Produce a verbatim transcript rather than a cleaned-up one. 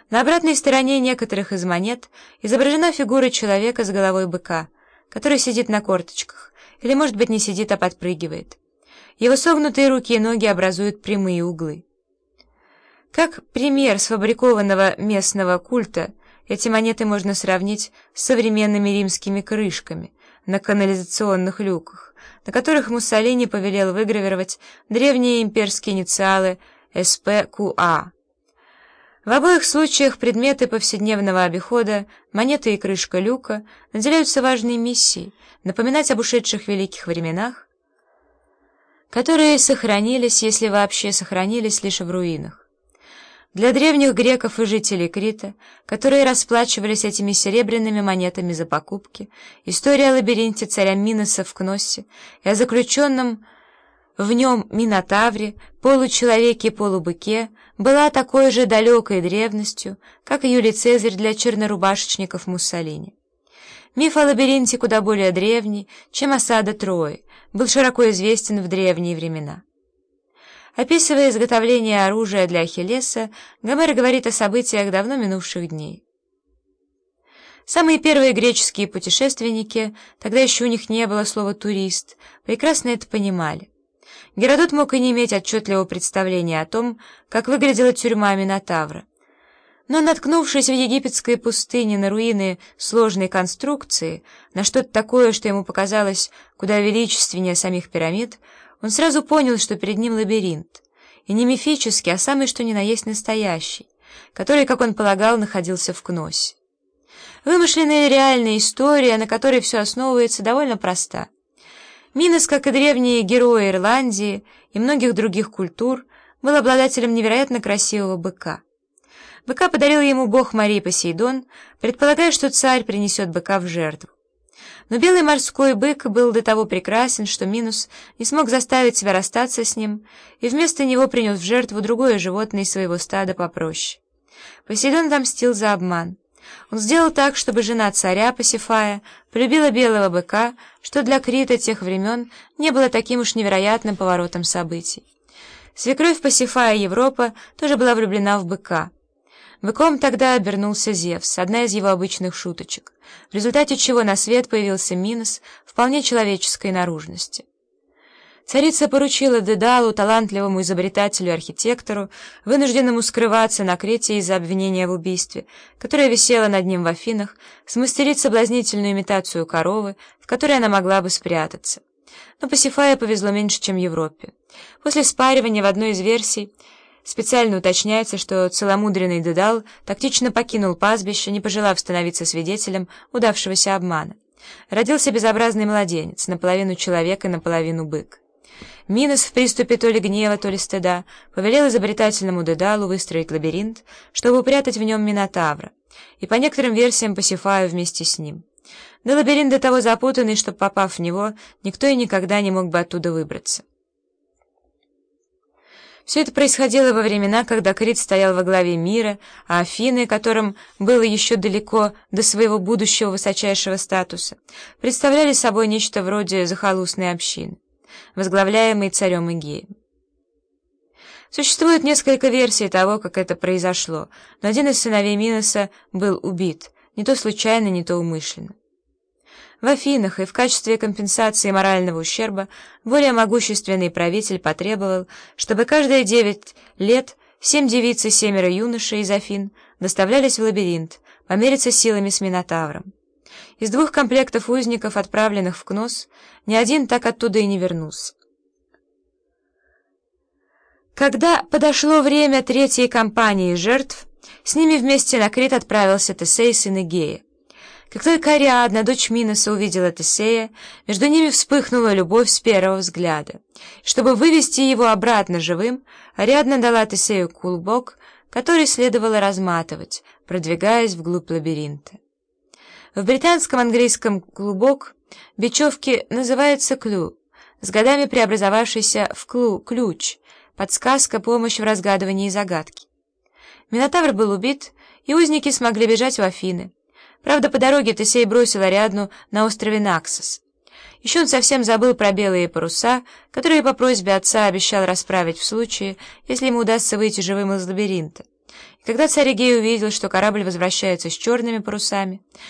На обратной стороне некоторых из монет изображена фигура человека с головой быка, который сидит на корточках, или, может быть, не сидит, а подпрыгивает. Его согнутые руки и ноги образуют прямые углы. Как пример сфабрикованного местного культа, эти монеты можно сравнить с современными римскими крышками на канализационных люках, на которых Муссолини повелел выгравировать древние имперские инициалы эс пэ ку а. В обоих случаях предметы повседневного обихода, монеты и крышка люка, наделяются важной миссией напоминать об ушедших великих временах, которые сохранились, если вообще сохранились, лишь в руинах. Для древних греков и жителей Крита, которые расплачивались этими серебряными монетами за покупки, история о лабиринте царя Миноса в Кноссе и о заключенном в нем Минотавре, получеловеке и полубыке была такой же далекой древностью, как и Юлий Цезарь для чернорубашечников Муссолини. Миф о лабиринте куда более древний, чем осада Трои, был широко известен в древние времена. Описывая изготовление оружия для Ахиллеса, Гомер говорит о событиях давно минувших дней. Самые первые греческие путешественники, тогда еще у них не было слова «турист», прекрасно это понимали. Геродот мог и не иметь отчетливого представления о том, как выглядела тюрьма Минотавра. Но, наткнувшись в египетской пустыне на руины сложной конструкции, на что-то такое, что ему показалось куда величественнее самих пирамид, он сразу понял, что перед ним лабиринт, и не мифический, а самый что ни на есть настоящий, который, как он полагал, находился в Кноссе. Вымышленная и реальная история, на которой все основывается, довольно проста. Минос, как и древние герои Ирландии и многих других культур, был обладателем невероятно красивого быка. Быка подарил ему бог морей Посейдон, предполагая, что царь принесет быка в жертву. Но белый морской бык был до того прекрасен, что Минос не смог заставить себя расстаться с ним, и вместо него принес в жертву другое животное из своего стада попроще. Посейдон отомстил за обман. Он сделал так, чтобы жена царя Пасифая полюбила белого быка, что для Крита тех времен не было таким уж невероятным поворотом событий. Свекровь Пасифая Европа тоже была влюблена в быка. Быком тогда обернулся Зевс, одна из его обычных шуточек, в результате чего на свет появился Минос вполне человеческой наружности. Царица поручила Дедалу, талантливому изобретателю и архитектору, вынужденному скрываться на Крите из-за обвинения в убийстве, которое висело над ним в Афинах, смастерить соблазнительную имитацию коровы, в которой она могла бы спрятаться. Но Пасифае повезло меньше, чем Европе. После спаривания в одной из версий специально уточняется, что целомудренный Дедал тактично покинул пастбище, не пожелав становиться свидетелем удавшегося обмана. Родился безобразный младенец, наполовину человек и наполовину бык. Минос в приступе то ли гнева, то ли стыда повелел изобретательному Дедалу выстроить лабиринт, чтобы упрятать в нем Минотавра, и по некоторым версиям Пасифаю вместе с ним. Да лабиринт до того запутанный, что, попав в него, никто и никогда не мог бы оттуда выбраться. Все это происходило во времена, когда Крит стоял во главе мира, а Афины, которым было еще далеко до своего будущего высочайшего статуса, представляли собой нечто вроде захолустной общины, возглавляемой царем Игеем. Существует несколько версий того, как это произошло, но один из сыновей Миноса был убит, не то случайно, не то умышленно. В Афинах и в качестве компенсации морального ущерба более могущественный правитель потребовал, чтобы каждые девять лет семь девиц и семеро юношей из Афин доставлялись в лабиринт помериться силами с Минотавром. Из двух комплектов узников, отправленных в Кнос, ни один так оттуда и не вернулся. Когда подошло время третьей кампании жертв, с ними вместе на Крит отправился Тесей, сын Игея. Как только Ариадна, дочь Миноса, увидела Тесея, между ними вспыхнула любовь с первого взгляда. Чтобы вывести его обратно живым, Ариадна дала Тесею клубок, который следовало разматывать, продвигаясь вглубь лабиринта. В британском английском клубок бечевки называется клю, с годами преобразовавшийся в клю, ключ, подсказка, помощь в разгадывании загадки. Минотавр был убит, и узники смогли бежать в Афины. Правда, по дороге Тесей бросил Ариадну на острове Наксос. Еще он совсем забыл про белые паруса, которые по просьбе отца обещал расправить в случае, если ему удастся выйти живым из лабиринта. И когда царь Эгей увидел, что корабль возвращается с черными парусами,